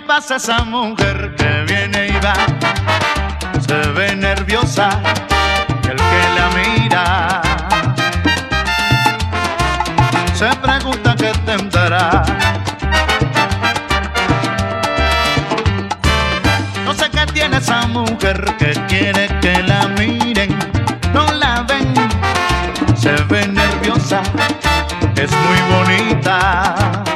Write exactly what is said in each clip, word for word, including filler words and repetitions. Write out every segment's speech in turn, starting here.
pasa a esa mujer que viene y va? Se ve nerviosa y el que la mira se pregunta qué tendrá. No sé qué tiene esa mujer que quiere que la miren, no la ven, se ve nerviosa, es muy bonita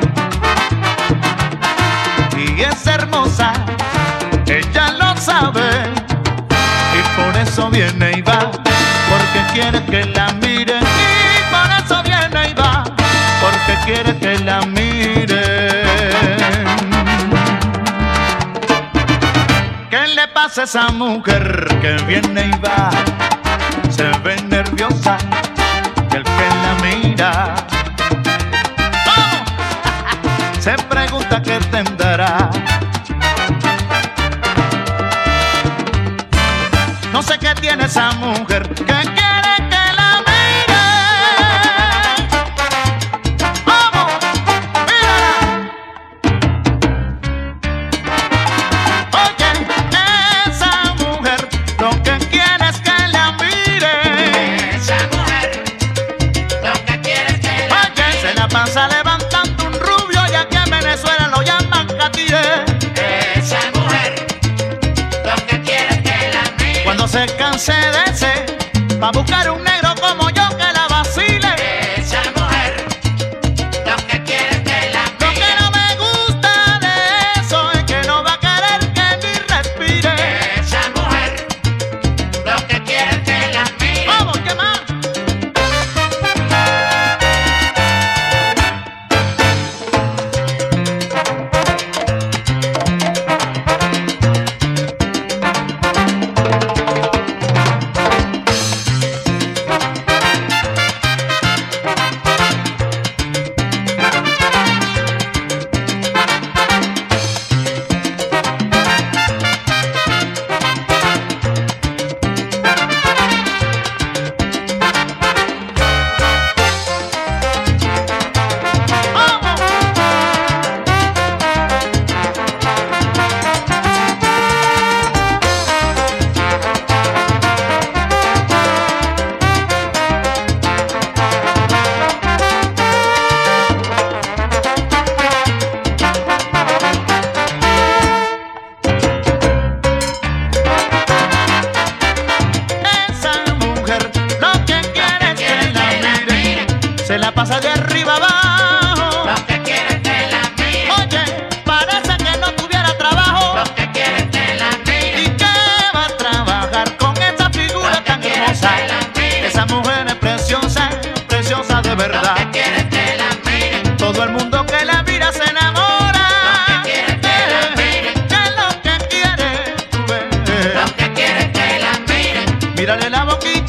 y es hermosa, ella lo sabe y por eso viene y va, porque quiere que la miren y por eso viene y va, porque quiere que la miren. ¿Qué le pasa a esa mujer que viene y va? Se ve nerviosa y el que la mira ¡oh! Se pregunta qué tendrá. No sé qué tiene esa mujer que quiere que la mire. ¡Vamos! ¡Mírala! Oye, esa mujer lo que quiere es que la mire. Esa mujer lo que quiere es que la Oye, mire. se la pasa levantando un rubio y aquí en Venezuela lo llaman catire. Esa mujer lo que quiere es que la mire. Cuando se canse de ese, va a buscar un negro como yo que la vacile. Esa mujer lo que quiere es que la Lo mire. que no me gusta de eso es que no va a querer que ni respire. Esa mujer lo que quiere es que la mire. ¡Vamos, qué más! ¡Vamos! Esa mujer lo que quiere es que la mire, se la pasa de arriba abajo. Lo que quiere es que la mire. Oye, parece que no tuviera trabajo. Lo que quiere es que la mire. ¿Y qué va a trabajar con esa figura tan hermosa? Esa mujer es preciosa, preciosa de Lo verdad. que quiere es que la mire. Todo el mundo que la mira se enamora. Lo que quiere es que la mire. ¿Qué es lo que quiere tú ves? Lo que quiere es que la mire. Mírale la boquita